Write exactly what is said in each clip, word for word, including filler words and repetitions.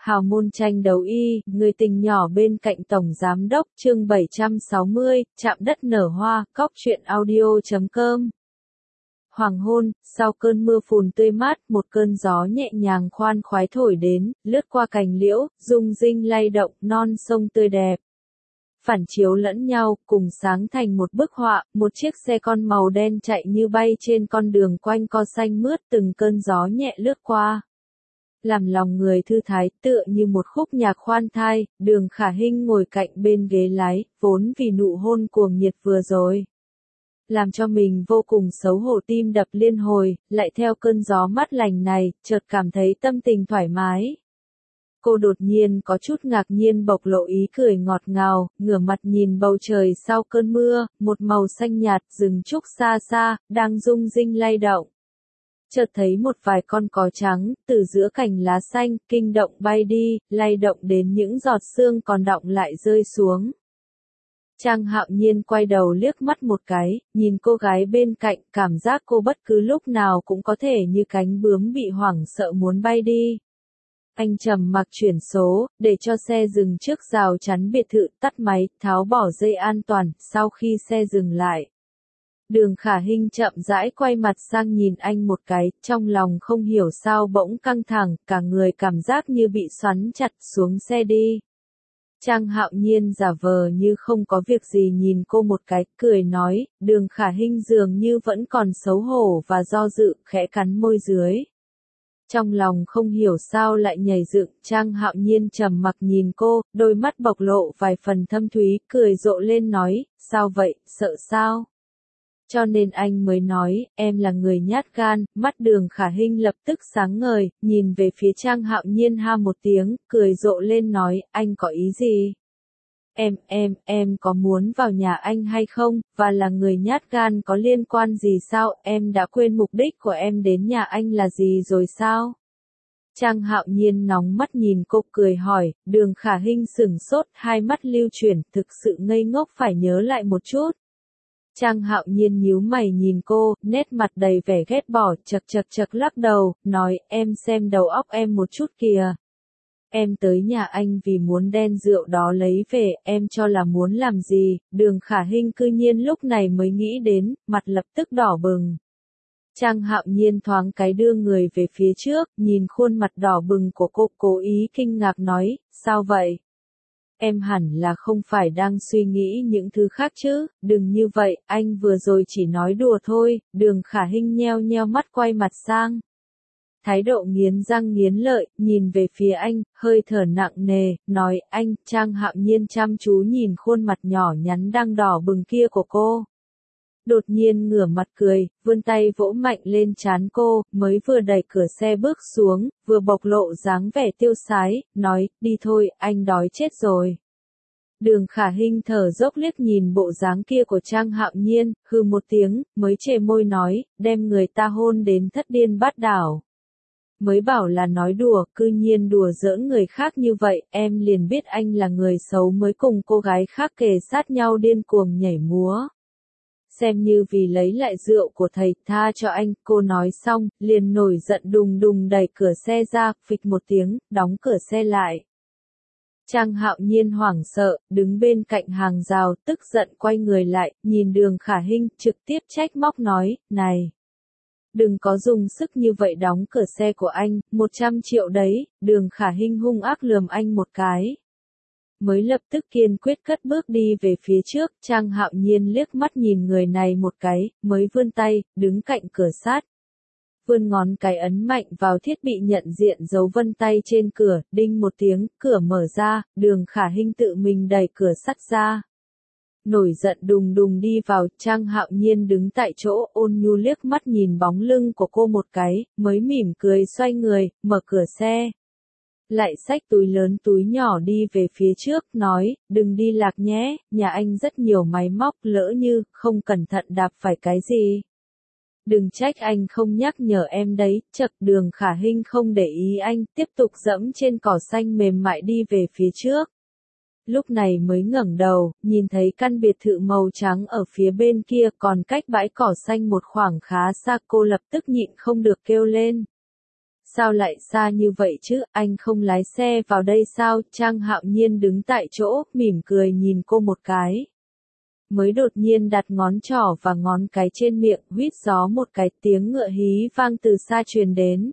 Hào môn tranh đấu y, người tình nhỏ bên cạnh tổng giám đốc, chương bảy trăm sáu mươi, chạm đất nở hoa, cóc truyện audio chấm com. Hoàng hôn, sau cơn mưa phùn tươi mát, một cơn gió nhẹ nhàng khoan khoái thổi đến, lướt qua cành liễu, rung rinh lay động, non sông tươi đẹp. Phản chiếu lẫn nhau, cùng sáng thành một bức họa, một chiếc xe con màu đen chạy như bay trên con đường quanh co xanh mướt, từng cơn gió nhẹ lướt qua. Làm lòng người thư thái, tựa như một khúc nhạc khoan thai, Đường Khả Hinh ngồi cạnh bên ghế lái, vốn vì nụ hôn cuồng nhiệt vừa rồi. Làm cho mình vô cùng xấu hổ, tim đập liên hồi, lại theo cơn gió mát lành này, chợt cảm thấy tâm tình thoải mái. Cô đột nhiên có chút ngạc nhiên bộc lộ ý cười ngọt ngào, ngửa mặt nhìn bầu trời sau cơn mưa, một màu xanh nhạt, rừng trúc xa xa, đang rung rinh lay động. Chợt thấy một vài con cò trắng, từ giữa cành lá xanh, kinh động bay đi, lay động đến những giọt sương còn đọng lại rơi xuống. Trang Hạo Nhiên quay đầu liếc mắt một cái, nhìn cô gái bên cạnh, cảm giác cô bất cứ lúc nào cũng có thể như cánh bướm bị hoảng sợ muốn bay đi. Anh trầm mặc chuyển số, để cho xe dừng trước rào chắn biệt thự, tắt máy, tháo bỏ dây an toàn, sau khi xe dừng lại. Đường Khả Hinh chậm rãi quay mặt sang nhìn anh một cái, trong lòng không hiểu sao bỗng căng thẳng, cả người cảm giác như bị xoắn chặt, xuống xe đi. Trang Hạo Nhiên giả vờ như không có việc gì nhìn cô một cái, cười nói, Đường Khả Hinh dường như vẫn còn xấu hổ và do dự, khẽ cắn môi dưới. Trong lòng không hiểu sao lại nhảy dựng, Trang Hạo Nhiên trầm mặc nhìn cô, đôi mắt bộc lộ vài phần thâm thúy, cười rộ lên nói, sao vậy, sợ sao? Cho nên anh mới nói, em là người nhát gan, mắt Đường Khả Hinh lập tức sáng ngời, nhìn về phía Trang Hạo Nhiên ha một tiếng, cười rộ lên nói, anh có ý gì? Em, em, em có muốn vào nhà anh hay không, và là người nhát gan có liên quan gì sao, em đã quên mục đích của em đến nhà anh là gì rồi sao? Trang Hạo Nhiên nóng mắt nhìn cô cười hỏi, Đường Khả Hinh sửng sốt, hai mắt lưu chuyển, thực sự ngây ngốc phải nhớ lại một chút. Trang Hạo Nhiên nhíu mày nhìn cô, nét mặt đầy vẻ ghét bỏ, chật chật chật lắc đầu, nói, em xem đầu óc em một chút kìa. Em tới nhà anh vì muốn đen rượu đó lấy về, em cho là muốn làm gì, Đường Khả Hinh cư nhiên lúc này mới nghĩ đến, mặt lập tức đỏ bừng. Trang Hạo Nhiên thoáng cái đưa người về phía trước, nhìn khuôn mặt đỏ bừng của cô, cố ý kinh ngạc nói, sao vậy? Em hẳn là không phải đang suy nghĩ những thứ khác chứ, đừng như vậy, anh vừa rồi chỉ nói đùa thôi, Đường Khả Hinh nheo nheo mắt quay mặt sang. Thái độ nghiến răng nghiến lợi, nhìn về phía anh, hơi thở nặng nề, nói, anh, Trang Hạo Nhiên chăm chú nhìn khuôn mặt nhỏ nhắn đang đỏ bừng kia của cô. Đột nhiên ngửa mặt cười, vươn tay vỗ mạnh lên trán cô, mới vừa đẩy cửa xe bước xuống, vừa bộc lộ dáng vẻ tiêu sái, nói, đi thôi, anh đói chết rồi. Đường Khả Hinh thở dốc liếc nhìn bộ dáng kia của Trang Hạo Nhiên, hừ một tiếng, mới chề môi nói, đem người ta hôn đến thất điên bát đảo. Mới bảo là nói đùa, cư nhiên đùa giỡn người khác như vậy, em liền biết anh là người xấu mới cùng cô gái khác kề sát nhau điên cuồng nhảy múa. Xem như vì lấy lại rượu của thầy, tha cho anh, cô nói xong, liền nổi giận đùng đùng đẩy cửa xe ra, phịch một tiếng, đóng cửa xe lại. Trang Hạo Nhiên hoảng sợ, đứng bên cạnh hàng rào, tức giận quay người lại, nhìn Đường Khả Hinh, trực tiếp trách móc nói, này. Đừng có dùng sức như vậy đóng cửa xe của anh, một trăm triệu đấy, Đường Khả Hinh hung ác lườm anh một cái. Mới lập tức kiên quyết cất bước đi về phía trước, Trang Hạo Nhiên liếc mắt nhìn người này một cái, mới vươn tay, đứng cạnh cửa sát. Vươn ngón cái ấn mạnh vào thiết bị nhận diện dấu vân tay trên cửa, đinh một tiếng, cửa mở ra, Đường Khả Hinh tự mình đẩy cửa sắt ra. Nổi giận đùng đùng đi vào, Trang Hạo Nhiên đứng tại chỗ, ôn nhu liếc mắt nhìn bóng lưng của cô một cái, mới mỉm cười xoay người, mở cửa xe. Lại xách túi lớn túi nhỏ đi về phía trước, nói, đừng đi lạc nhé, nhà anh rất nhiều máy móc, lỡ như, không cẩn thận đạp phải cái gì. Đừng trách anh không nhắc nhở em đấy, chật. Đường Khả Hinh không để ý anh, tiếp tục dẫm trên cỏ xanh mềm mại đi về phía trước. Lúc này mới ngẩng đầu, nhìn thấy căn biệt thự màu trắng ở phía bên kia, còn cách bãi cỏ xanh một khoảng khá xa, cô lập tức nhịn không được kêu lên. Sao lại xa như vậy chứ, anh không lái xe vào đây sao? Trang Hạo Nhiên đứng tại chỗ, mỉm cười nhìn cô một cái. Mới đột nhiên đặt ngón trỏ và ngón cái trên miệng, huýt gió một cái, tiếng ngựa hí vang từ xa truyền đến.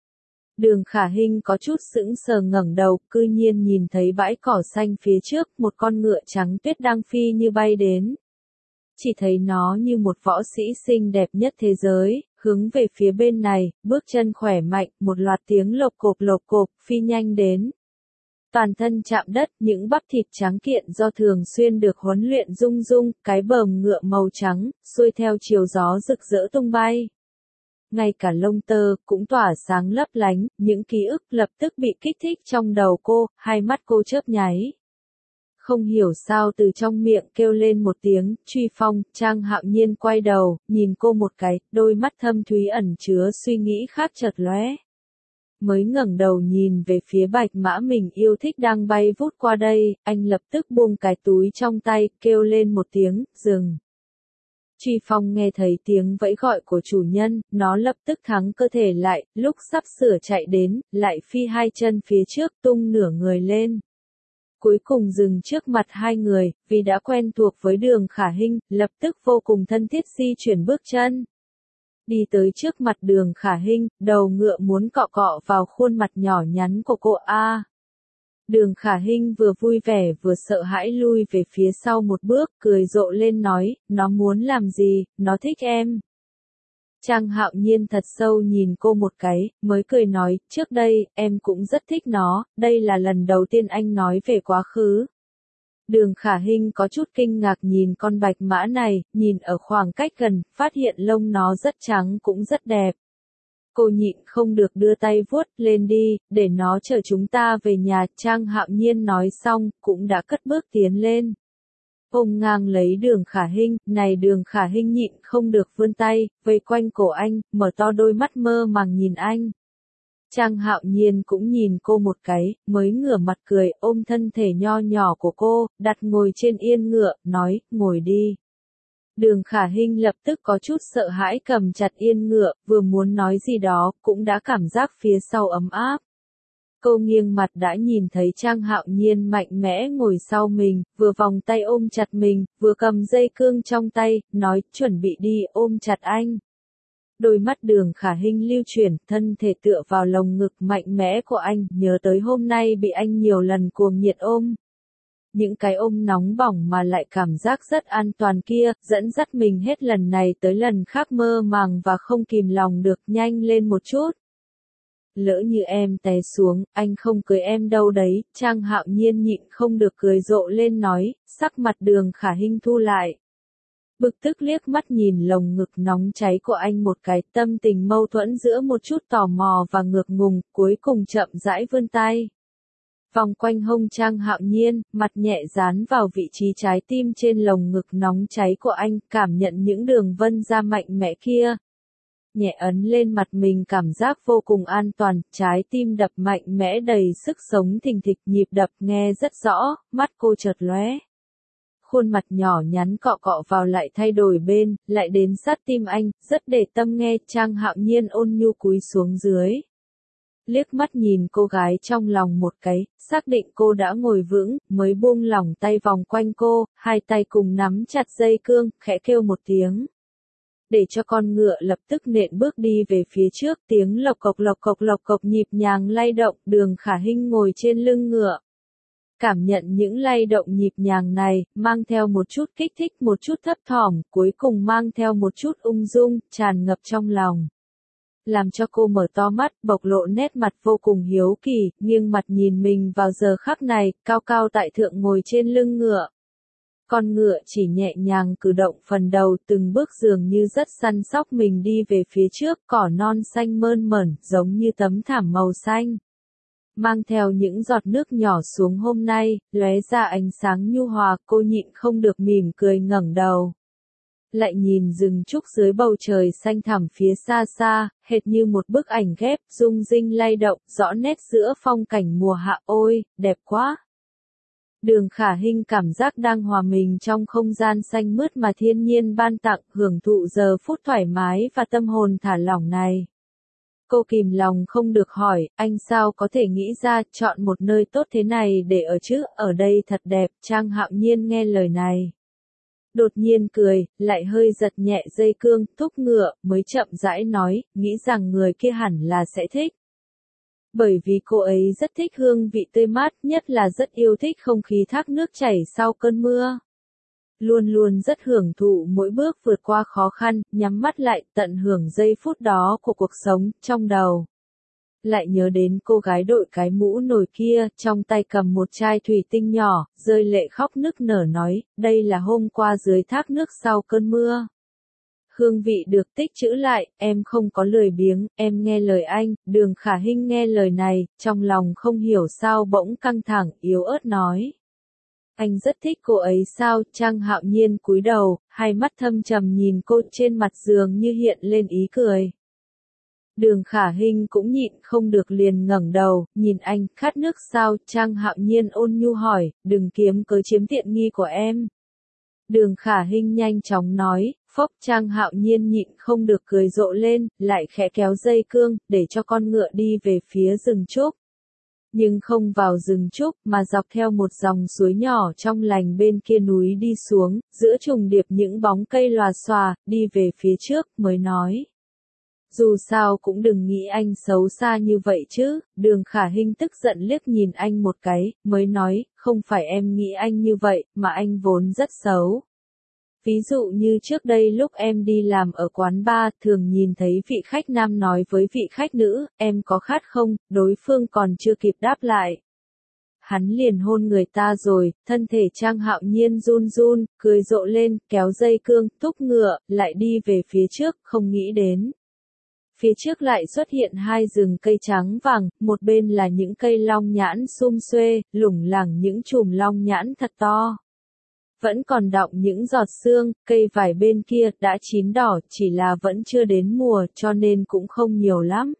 Đường Khả Hinh có chút sững sờ ngẩng đầu, cư nhiên nhìn thấy bãi cỏ xanh phía trước, một con ngựa trắng tuyết đang phi như bay đến. Chỉ thấy nó như một võ sĩ xinh đẹp nhất thế giới, hướng về phía bên này, bước chân khỏe mạnh, một loạt tiếng lộc cộp lộc cộp, phi nhanh đến. Toàn thân chạm đất, những bắp thịt trắng kiện do thường xuyên được huấn luyện rung rung, cái bờm ngựa màu trắng, xuôi theo chiều gió rực rỡ tung bay. Ngay cả lông tơ cũng tỏa sáng lấp lánh, những ký ức lập tức bị kích thích trong đầu cô, hai mắt cô chớp nháy. Không hiểu sao từ trong miệng kêu lên một tiếng, truy phong, Trang Hạo Nhiên quay đầu, nhìn cô một cái, đôi mắt thâm thúy ẩn chứa suy nghĩ khác chợt lóe. Mới ngẩng đầu nhìn về phía bạch mã mình yêu thích đang bay vút qua đây, anh lập tức buông cái túi trong tay, kêu lên một tiếng, dừng. Truy phong nghe thấy tiếng vẫy gọi của chủ nhân, nó lập tức thắng cơ thể lại, lúc sắp sửa chạy đến, lại phi hai chân phía trước tung nửa người lên. Cuối cùng dừng trước mặt hai người, vì đã quen thuộc với Đường Khả Hinh, lập tức vô cùng thân thiết di chuyển bước chân. Đi tới trước mặt Đường Khả Hinh, đầu ngựa muốn cọ cọ vào khuôn mặt nhỏ nhắn của cô a. Đường Khả Hinh vừa vui vẻ vừa sợ hãi lui về phía sau một bước, cười rộ lên nói, nó muốn làm gì, nó thích em. Trang Hạo Nhiên thật sâu nhìn cô một cái, mới cười nói, trước đây, em cũng rất thích nó, đây là lần đầu tiên anh nói về quá khứ. Đường Khả Hinh có chút kinh ngạc nhìn con bạch mã này, nhìn ở khoảng cách gần, phát hiện lông nó rất trắng cũng rất đẹp. Cô nhịn không được đưa tay vuốt lên đi, để nó chở chúng ta về nhà, Trang Hạo Nhiên nói xong, cũng đã cất bước tiến lên. Ôm ngang lấy Đường Khả Hinh, này Đường Khả Hinh nhịn không được vươn tay, vây quanh cổ anh, mở to đôi mắt mơ màng nhìn anh. Trang Hạo Nhiên cũng nhìn cô một cái, mới ngửa mặt cười, ôm thân thể nho nhỏ của cô, đặt ngồi trên yên ngựa, nói, ngồi đi. Đường Khả Hinh lập tức có chút sợ hãi cầm chặt yên ngựa, vừa muốn nói gì đó, cũng đã cảm giác phía sau ấm áp. Cô nghiêng mặt đã nhìn thấy Trang Hạo Nhiên mạnh mẽ ngồi sau mình, vừa vòng tay ôm chặt mình, vừa cầm dây cương trong tay, nói, chuẩn bị đi, ôm chặt anh. Đôi mắt Đường Khả Hinh lưu chuyển, thân thể tựa vào lồng ngực mạnh mẽ của anh, nhớ tới hôm nay bị anh nhiều lần cuồng nhiệt ôm. Những cái ôm nóng bỏng mà lại cảm giác rất an toàn kia, dẫn dắt mình hết lần này tới lần khác mơ màng và không kìm lòng được, nhanh lên một chút. Lỡ như em té xuống, anh không cưới em đâu đấy, Trang Hạo Nhiên nhịn không được cười rộ lên nói, sắc mặt Đường Khả Hinh thu lại. Bực tức liếc mắt nhìn lồng ngực nóng cháy của anh một cái, tâm tình mâu thuẫn giữa một chút tò mò và ngược ngùng, cuối cùng chậm rãi vươn tay. Vòng quanh hông Trang Hạo Nhiên, mặt nhẹ dán vào vị trí trái tim trên lồng ngực nóng cháy của anh, cảm nhận những đường vân da mạnh mẽ kia. Nhẹ ấn lên mặt mình, cảm giác vô cùng an toàn, trái tim đập mạnh mẽ đầy sức sống thình thịch, nhịp đập nghe rất rõ, mắt cô chợt lóe. Khuôn mặt nhỏ nhắn cọ cọ vào lại thay đổi bên, lại đến sát tim anh, rất để tâm nghe, Trang Hạo Nhiên ôn nhu cúi xuống dưới. Liếc mắt nhìn cô gái trong lòng một cái, xác định cô đã ngồi vững, mới buông lỏng tay vòng quanh cô, hai tay cùng nắm chặt dây cương, khẽ kêu một tiếng. Để cho con ngựa lập tức nện bước đi về phía trước, tiếng lộc cộc lộc cộc lộc cộc nhịp nhàng lay động, Đường Khả Hinh ngồi trên lưng ngựa. Cảm nhận những lay động nhịp nhàng này, mang theo một chút kích thích, một chút thấp thỏm, cuối cùng mang theo một chút ung dung, tràn ngập trong lòng. Làm cho cô mở to mắt, bộc lộ nét mặt vô cùng hiếu kỳ, nghiêng mặt nhìn mình vào giờ khắc này, cao cao tại thượng ngồi trên lưng ngựa. Con ngựa chỉ nhẹ nhàng cử động phần đầu, từng bước dường như rất săn sóc mình đi về phía trước, cỏ non xanh mơn mởn, giống như tấm thảm màu xanh. Mang theo những giọt nước nhỏ xuống hôm nay, lóe ra ánh sáng nhu hòa, cô nhịn không được mỉm cười ngẩng đầu. Lại nhìn rừng trúc dưới bầu trời xanh thẳm phía xa xa, hệt như một bức ảnh ghép, rung rinh lay động, rõ nét giữa phong cảnh mùa hạ, ôi, đẹp quá. Đường Khả Hinh cảm giác đang hòa mình trong không gian xanh mướt mà thiên nhiên ban tặng, hưởng thụ giờ phút thoải mái và tâm hồn thả lỏng này. Cô kìm lòng không được hỏi, anh sao có thể nghĩ ra chọn một nơi tốt thế này để ở chứ, ở đây thật đẹp. Trang Hạo Nhiên nghe lời này, đột nhiên cười, lại hơi giật nhẹ dây cương, thúc ngựa, mới chậm rãi nói, nghĩ rằng người kia hẳn là sẽ thích. Bởi vì cô ấy rất thích hương vị tươi mát, nhất là rất yêu thích không khí thác nước chảy sau cơn mưa. Luôn luôn rất hưởng thụ mỗi bước vượt qua khó khăn, nhắm mắt lại, tận hưởng giây phút đó của cuộc sống, trong đầu. Lại nhớ đến cô gái đội cái mũ nồi kia, trong tay cầm một chai thủy tinh nhỏ, rơi lệ khóc nức nở nói, đây là hôm qua dưới thác nước sau cơn mưa. Hương vị được tích trữ lại, em không có lười biếng, em nghe lời anh. Đường Khả Hinh nghe lời này, trong lòng không hiểu sao bỗng căng thẳng, yếu ớt nói. Anh rất thích cô ấy sao? Trang Hạo Nhiên cúi đầu, hai mắt thâm trầm nhìn cô, trên mặt dường như hiện lên ý cười. Đường Khả Hinh cũng nhịn không được liền ngẩng đầu, nhìn anh, khát nước sao? Trang Hạo Nhiên ôn nhu hỏi, đừng kiếm cớ chiếm tiện nghi của em. Đường Khả Hinh nhanh chóng nói, phốc. Trang Hạo Nhiên nhịn không được cười rộ lên, lại khẽ kéo dây cương, để cho con ngựa đi về phía rừng trúc. Nhưng không vào rừng trúc, mà dọc theo một dòng suối nhỏ trong lành bên kia núi đi xuống, giữa trùng điệp những bóng cây lòa xòa, đi về phía trước, mới nói. Dù sao cũng đừng nghĩ anh xấu xa như vậy chứ. Đường Khả Hinh tức giận liếc nhìn anh một cái, mới nói, không phải em nghĩ anh như vậy, mà anh vốn rất xấu. Ví dụ như trước đây lúc em đi làm ở quán bar, thường nhìn thấy vị khách nam nói với vị khách nữ, em có khát không, đối phương còn chưa kịp đáp lại. Hắn liền hôn người ta rồi. Thân thể Trang Hạo Nhiên run run, cười rộ lên, kéo dây cương, thúc ngựa, lại đi về phía trước, không nghĩ đến. Phía trước lại xuất hiện hai rừng cây trắng vàng, một bên là những cây long nhãn sum xuê, lủng lẳng những chùm long nhãn thật to. Vẫn còn đọng những giọt sương, cây vải bên kia đã chín đỏ, chỉ là vẫn chưa đến mùa cho nên cũng không nhiều lắm.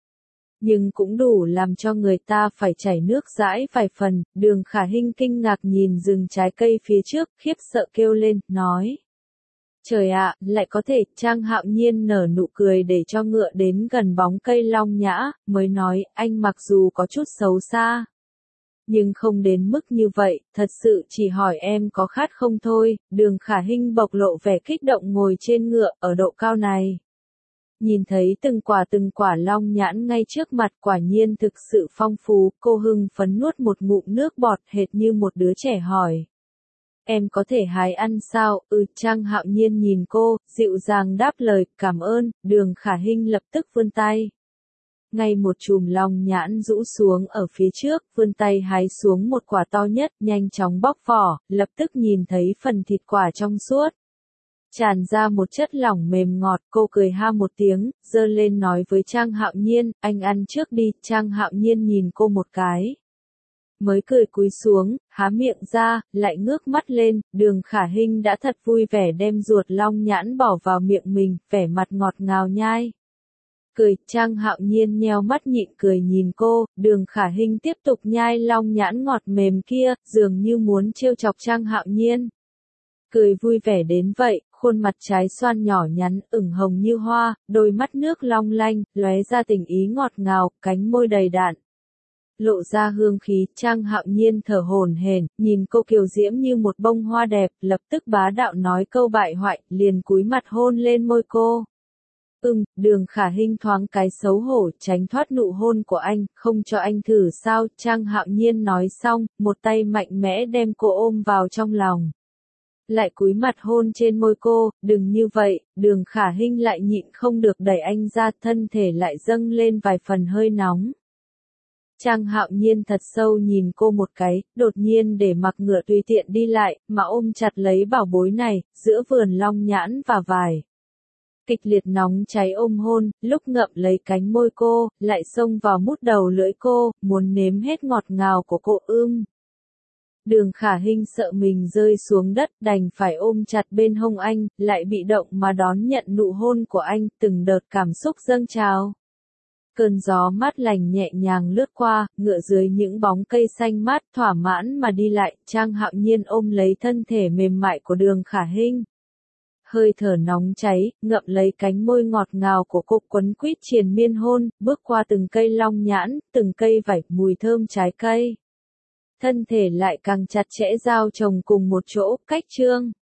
Nhưng cũng đủ làm cho người ta phải chảy nước dãi vài phần. Đường Khả Hinh kinh ngạc nhìn rừng trái cây phía trước, khiếp sợ kêu lên, nói. Trời ạ, lại có thể. Trang Hạo Nhiên nở nụ cười để cho ngựa đến gần bóng cây long nhã, mới nói, anh mặc dù có chút xấu xa. Nhưng không đến mức như vậy, thật sự chỉ hỏi em có khát không thôi. Đường Khả Hinh bộc lộ vẻ kích động ngồi trên ngựa, ở độ cao này. Nhìn thấy từng quả từng quả long nhãn ngay trước mặt, quả nhiên thực sự phong phú, cô hưng phấn nuốt một ngụm nước bọt hệt như một đứa trẻ hỏi. Em có thể hái ăn sao? Ừ. Trang Hạo Nhiên nhìn cô, dịu dàng đáp lời, cảm ơn. Đường Khả Hinh lập tức vươn tay. Ngay một chùm long nhãn rũ xuống ở phía trước, vươn tay hái xuống một quả to nhất, nhanh chóng bóc vỏ, lập tức nhìn thấy phần thịt quả trong suốt. Tràn ra một chất lỏng mềm ngọt, cô cười ha một tiếng, giơ lên nói với Trang Hạo Nhiên, anh ăn trước đi. Trang Hạo Nhiên nhìn cô một cái. Mới cười cúi xuống, há miệng ra, lại ngước mắt lên. Đường Khả Hinh đã thật vui vẻ đem ruột long nhãn bỏ vào miệng mình, vẻ mặt ngọt ngào nhai. Cười. Trang Hạo Nhiên nheo mắt nhịn cười nhìn cô. Đường Khả Hinh tiếp tục nhai long nhãn ngọt mềm kia, dường như muốn trêu chọc Trang Hạo Nhiên. Cười vui vẻ đến vậy, khuôn mặt trái xoan nhỏ nhắn, ửng hồng như hoa, đôi mắt nước long lanh, lóe ra tình ý ngọt ngào, cánh môi đầy đặn. Lộ ra hương khí. Trang Hạo Nhiên thở hổn hển, nhìn cô kiều diễm như một bông hoa đẹp, lập tức bá đạo nói câu bại hoại, liền cúi mặt hôn lên môi cô. Ừm. Đường Khả Hinh thoáng cái xấu hổ, tránh thoát nụ hôn của anh, không cho anh thử sao? Trang Hạo Nhiên nói xong, một tay mạnh mẽ đem cô ôm vào trong lòng. Lại cúi mặt hôn trên môi cô. Đừng như vậy. Đường Khả Hinh lại nhịn không được đẩy anh ra, thân thể lại dâng lên vài phần hơi nóng. Trang Hạo Nhiên thật sâu nhìn cô một cái, đột nhiên để mặc ngựa tùy tiện đi lại, mà ôm chặt lấy bảo bối này, giữa vườn long nhãn và vải. Kịch liệt nóng cháy ôm hôn, lúc ngậm lấy cánh môi cô, lại xông vào mút đầu lưỡi cô, muốn nếm hết ngọt ngào của cô ưm. Đường Khả Hinh sợ mình rơi xuống đất, đành phải ôm chặt bên hông anh, lại bị động mà đón nhận nụ hôn của anh, từng đợt cảm xúc dâng trào. Cơn gió mát lành nhẹ nhàng lướt qua, ngựa dưới những bóng cây xanh mát, thỏa mãn mà đi lại. Trang Hạo Nhiên ôm lấy thân thể mềm mại của Đường Khả Hinh. Hơi thở nóng cháy, ngậm lấy cánh môi ngọt ngào của cô quấn quýt triền miên hôn, bước qua từng cây long nhãn, từng cây vải, mùi thơm trái cây. Thân thể lại càng chặt chẽ giao chồng cùng một chỗ, cách trương.